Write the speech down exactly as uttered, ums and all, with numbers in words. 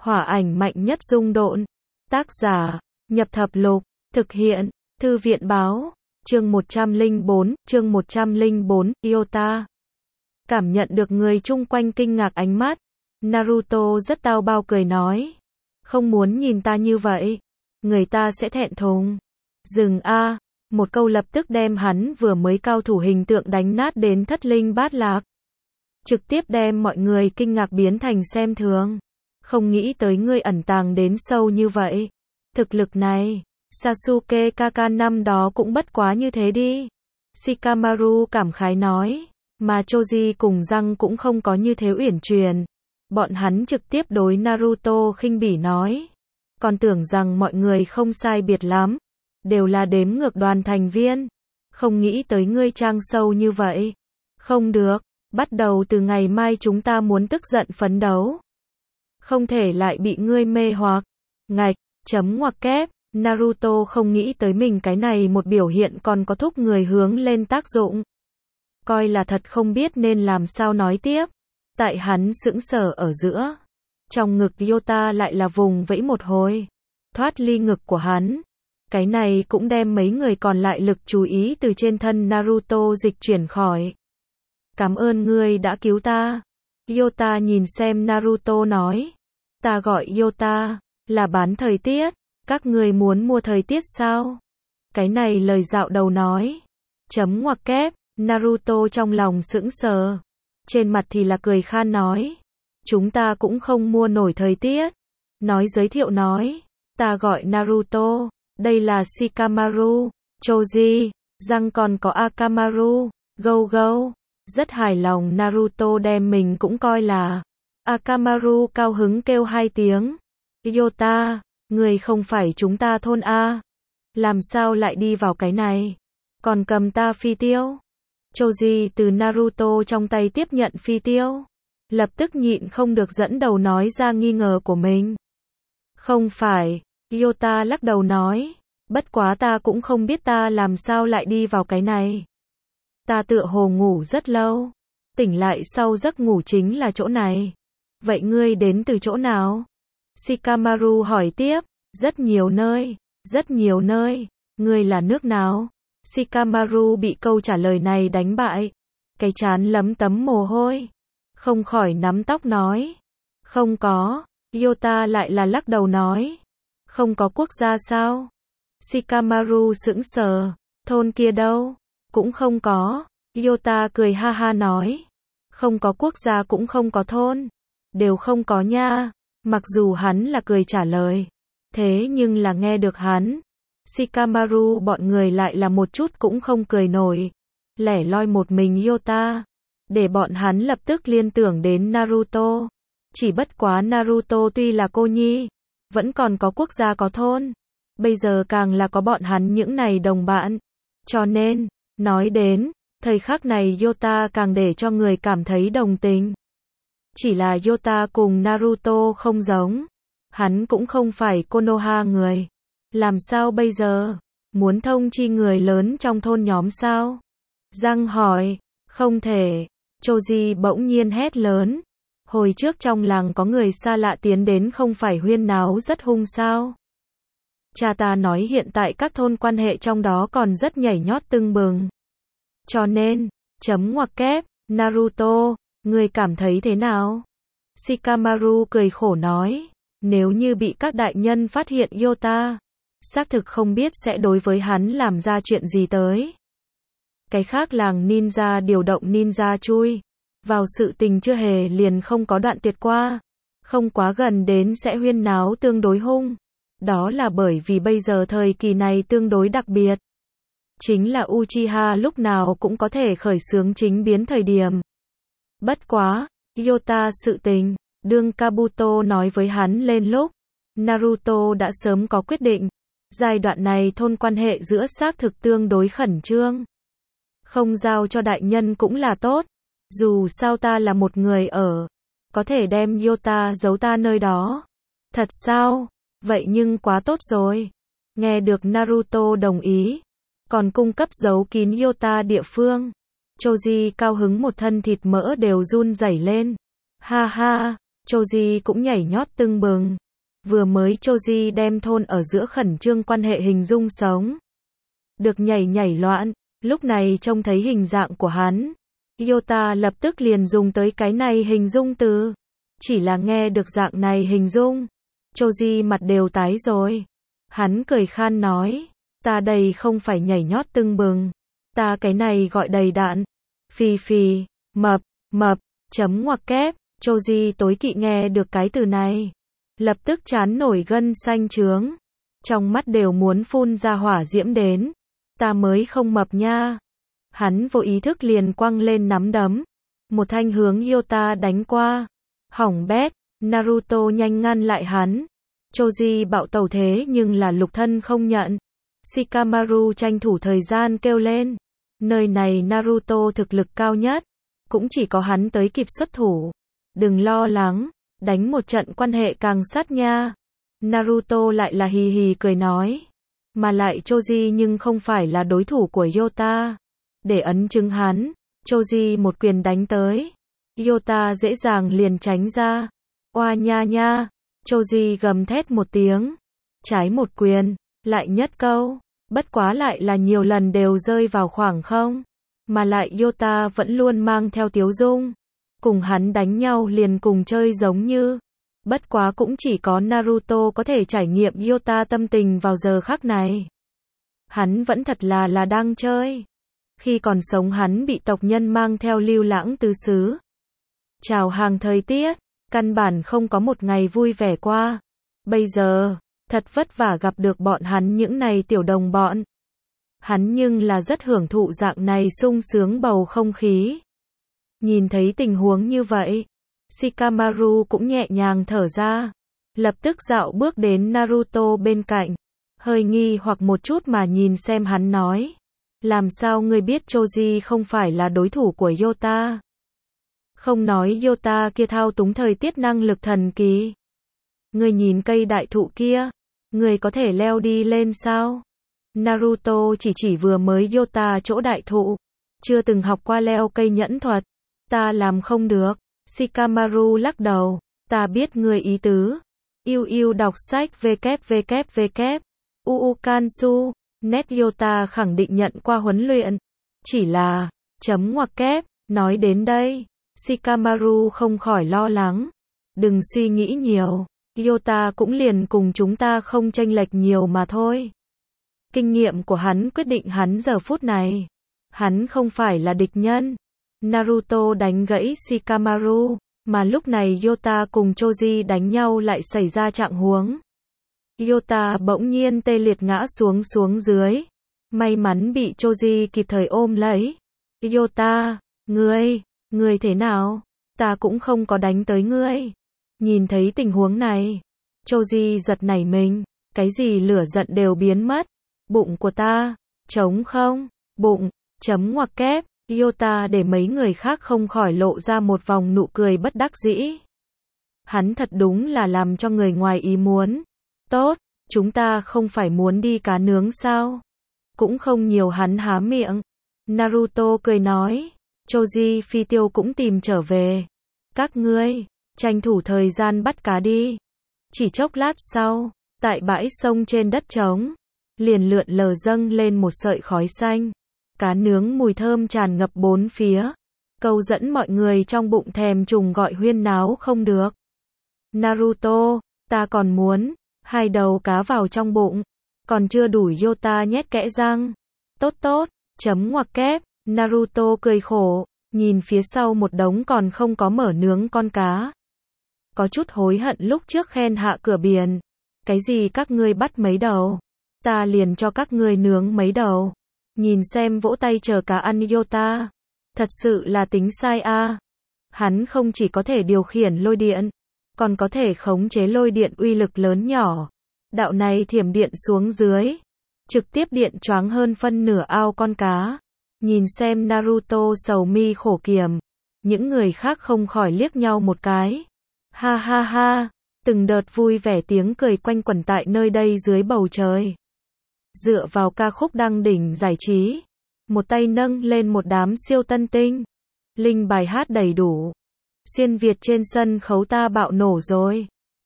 Hỏa ảnh mạnh nhất dung độn. Tác giả, Nhập Thập Lục, thực hiện, Thư viện báo, chương một trăm lẻ bốn, chương một trăm lẻ bốn, Yota. Cảm nhận được người chung quanh kinh ngạc ánh mắt, Naruto rất tao bao cười nói. Không muốn nhìn ta như vậy, người ta sẽ thẹn thùng. Dừng a, một câu lập tức đem hắn vừa mới cao thủ hình tượng đánh nát đến thất linh bát lạc. Trực tiếp đem mọi người kinh ngạc biến thành xem thường. Không nghĩ tới ngươi ẩn tàng đến sâu như vậy. Thực lực này, Sasuke Kaka năm đó cũng bất quá như thế đi. Shikamaru cảm khái nói, mà Choji cùng Răng cũng không có như thế uyển chuyển. Bọn hắn trực tiếp đối Naruto khinh bỉ nói. Còn tưởng rằng mọi người không sai biệt lắm. Đều là đếm ngược đoàn thành viên. Không nghĩ tới ngươi trang sâu như vậy. Không được, bắt đầu từ ngày mai chúng ta muốn tức giận phấn đấu. Không thể lại bị ngươi mê hoặc. Ngạch, chấm ngoặc kép, Naruto không nghĩ tới mình cái này một biểu hiện còn có thúc người hướng lên tác dụng. Coi là thật không biết nên làm sao nói tiếp. Tại hắn sững sờ ở giữa. Trong ngực Yota lại là vùng vẫy một hồi. Thoát ly ngực của hắn. Cái này cũng đem mấy người còn lại lực chú ý từ trên thân Naruto dịch chuyển khỏi. Cảm ơn ngươi đã cứu ta. Yota nhìn xem Naruto nói. Ta gọi Yota, là bán thời tiết. Các ngươi muốn mua thời tiết sao? Cái này lời dạo đầu nói. Chấm ngoặc kép, Naruto trong lòng sững sờ. Trên mặt thì là cười khan nói. Chúng ta cũng không mua nổi thời tiết. Nói giới thiệu nói. Ta gọi Naruto, đây là Shikamaru, Choji, Răng còn có Akamaru, Go Go. Rất hài lòng Naruto đem mình cũng coi là. Akamaru cao hứng kêu hai tiếng. Yota, người không phải chúng ta thôn A. Làm sao lại đi vào cái này? Còn cầm ta phi tiêu? Choji từ Naruto trong tay tiếp nhận phi tiêu. Lập tức nhịn không được dẫn đầu nói ra nghi ngờ của mình. Không phải, Yota lắc đầu nói. Bất quá ta cũng không biết ta làm sao lại đi vào cái này. Ta tựa hồ ngủ rất lâu. Tỉnh lại sau giấc ngủ chính là chỗ này. Vậy ngươi đến từ chỗ nào? Shikamaru hỏi tiếp. Rất nhiều nơi, rất nhiều nơi. Ngươi là nước nào? Shikamaru bị câu trả lời này đánh bại. Cái trán lấm tấm mồ hôi. Không khỏi nắm tóc nói. Không có. Yota lại là lắc đầu nói. Không có quốc gia sao? Shikamaru sững sờ. Thôn kia đâu? Cũng không có. Yota cười ha ha nói. Không có quốc gia cũng không có thôn. Đều không có nha. Mặc dù hắn là cười trả lời. Thế nhưng là nghe được hắn. Shikamaru bọn người lại là một chút cũng không cười nổi. Lẻ loi một mình Yota. Để bọn hắn lập tức liên tưởng đến Naruto. Chỉ bất quá Naruto tuy là cô nhi. Vẫn còn có quốc gia có thôn. Bây giờ càng là có bọn hắn những này đồng bạn. Cho nên, nói đến, thời khắc này Yota càng để cho người cảm thấy đồng tình. Chỉ là Yota cùng Naruto không giống. Hắn cũng không phải Konoha người. Làm sao bây giờ? Muốn thông chi người lớn trong thôn nhóm sao? Răng hỏi. Không thể. Choji bỗng nhiên hét lớn. Hồi trước trong làng có người xa lạ tiến đến không phải huyên náo rất hung sao? Cha ta nói hiện tại các thôn quan hệ trong đó còn rất nhảy nhót tưng bừng. Cho nên, chấm ngoặc kép, Naruto, ngươi cảm thấy thế nào? Shikamaru cười khổ nói, nếu như bị các đại nhân phát hiện Yota, xác thực không biết sẽ đối với hắn làm ra chuyện gì tới. Cái khác làng ninja điều động ninja chui vào sự tình chưa hề liền không có đoạn tuyệt qua. Không quá gần đến sẽ huyên náo tương đối hung. Đó là bởi vì bây giờ thời kỳ này tương đối đặc biệt. Chính là Uchiha lúc nào cũng có thể khởi xướng chính biến thời điểm. Bất quá, Yota sự tình, đương Kabuto nói với hắn lên lúc, Naruto đã sớm có quyết định. Giai đoạn này thôn quan hệ giữa xác thực tương đối khẩn trương. Không giao cho đại nhân cũng là tốt. Dù sao ta là một người ở. Có thể đem Yota giấu ta nơi đó. Thật sao? Vậy nhưng quá tốt rồi. Nghe được Naruto đồng ý. Còn cung cấp giấu kín Yota địa phương. Choji cao hứng một thân thịt mỡ đều run rẩy lên. Ha ha, Choji cũng nhảy nhót tưng bừng. Vừa mới Choji đem thôn ở giữa khẩn trương quan hệ hình dung sống. Được nhảy nhảy loạn, lúc này trông thấy hình dạng của hắn. Yota lập tức liền dùng tới cái này hình dung từ. Chỉ là nghe được dạng này hình dung. Choji mặt đều tái rồi. Hắn cười khan nói. Ta đây không phải nhảy nhót tưng bừng. Ta cái này gọi đầy đạn. Phì phì, mập, mập, chấm ngoặc kép. Choji tối kỵ nghe được cái từ này. Lập tức chán nổi gân xanh trướng. Trong mắt đều muốn phun ra hỏa diễm đến. Ta mới không mập nha. Hắn vô ý thức liền quăng lên nắm đấm. Một thanh hướng Yota đánh qua. Hỏng bét, Naruto nhanh ngăn lại hắn. Choji bạo tẩu thế nhưng là lục thân không nhận. Shikamaru tranh thủ thời gian kêu lên. Nơi này Naruto thực lực cao nhất. Cũng chỉ có hắn tới kịp xuất thủ. Đừng lo lắng, đánh một trận quan hệ càng sát nha. Naruto lại là hì hì cười nói. Mà lại Choji nhưng không phải là đối thủ của Yota. Để ấn chứng hắn, Choji một quyền đánh tới. Yota dễ dàng liền tránh ra. Oa nha nha, Choji gầm thét một tiếng. Trái một quyền, lại nhất câu. Bất quá lại là nhiều lần đều rơi vào khoảng không. Mà lại Yota vẫn luôn mang theo tiếu dung. Cùng hắn đánh nhau liền cùng chơi giống như. Bất quá cũng chỉ có Naruto có thể trải nghiệm Yota tâm tình vào giờ khắc này. Hắn vẫn thật là là đang chơi. Khi còn sống hắn bị tộc nhân mang theo lưu lãng tứ xứ. Chào hàng thời tiết, căn bản không có một ngày vui vẻ qua. Bây giờ, thật vất vả gặp được bọn hắn những này tiểu đồng bọn. Hắn nhưng là rất hưởng thụ dạng này sung sướng bầu không khí. Nhìn thấy tình huống như vậy, Shikamaru cũng nhẹ nhàng thở ra. Lập tức dạo bước đến Naruto bên cạnh. Hơi nghi hoặc một chút mà nhìn xem hắn nói. Làm sao ngươi biết Choji không phải là đối thủ của Yota? Không nói Yota kia thao túng thời tiết năng lực thần kỳ. Ngươi nhìn cây đại thụ kia, ngươi có thể leo đi lên sao? Naruto chỉ chỉ vừa mới Yota chỗ đại thụ. Chưa từng học qua leo cây nhẫn thuật. Ta làm không được. Shikamaru lắc đầu. Ta biết ngươi ý tứ. Yêu yêu đọc sách www. Uukansu. Net Yota khẳng định nhận qua huấn luyện. Chỉ là, chấm ngoặc kép, nói đến đây. Shikamaru không khỏi lo lắng. Đừng suy nghĩ nhiều. Yota cũng liền cùng chúng ta không chênh lệch nhiều mà thôi. Kinh nghiệm của hắn quyết định hắn giờ phút này. Hắn không phải là địch nhân. Naruto đánh gãy Shikamaru, mà lúc này Yota cùng Choji đánh nhau lại xảy ra trạng huống. Yota bỗng nhiên tê liệt ngã xuống xuống dưới. May mắn bị Choji kịp thời ôm lấy. Yota, ngươi, ngươi thế nào? Ta cũng không có đánh tới ngươi. Nhìn thấy tình huống này, Choji giật nảy mình. Cái gì lửa giận đều biến mất. Bụng của ta, trống không, bụng, chấm ngoặc kép. Yota để mấy người khác không khỏi lộ ra một vòng nụ cười bất đắc dĩ. Hắn thật đúng là làm cho người ngoài ý muốn. Tốt, chúng ta không phải muốn đi cá nướng sao? Cũng không nhiều hắn há miệng. Naruto cười nói. Choji phi tiêu cũng tìm trở về. Các ngươi, tranh thủ thời gian bắt cá đi. Chỉ chốc lát sau, tại bãi sông trên đất trống, liền lượn lờ dâng lên một sợi khói xanh. Cá nướng mùi thơm tràn ngập bốn phía. Câu dẫn mọi người trong bụng thèm trùng gọi huyên náo không được. Naruto, ta còn muốn. Hai đầu cá vào trong bụng. Còn chưa đủ Yota nhét kẽ răng. Tốt tốt, chấm ngoặc kép. Naruto cười khổ. Nhìn phía sau một đống còn không có mở nướng con cá. Có chút hối hận lúc trước khen hạ cửa biển. Cái gì các ngươi bắt mấy đầu? Ta liền cho các ngươi nướng mấy đầu. Nhìn xem vỗ tay chờ cá ăn Yota. Thật sự là tính sai a. À. Hắn không chỉ có thể điều khiển lôi điện, còn có thể khống chế lôi điện uy lực lớn nhỏ. Đạo này thiểm điện xuống dưới, trực tiếp điện choáng hơn phân nửa ao con cá. Nhìn xem Naruto sầu mi khổ kiểm, những người khác không khỏi liếc nhau một cái. Ha ha ha, từng đợt vui vẻ tiếng cười quanh quẩn tại nơi đây dưới bầu trời. Dựa vào ca khúc đăng đỉnh giải trí, một tay nâng lên một đám siêu tân tinh. Linh bài hát đầy đủ. Xuyên Việt trên sân khấu ta bạo nổ rồi.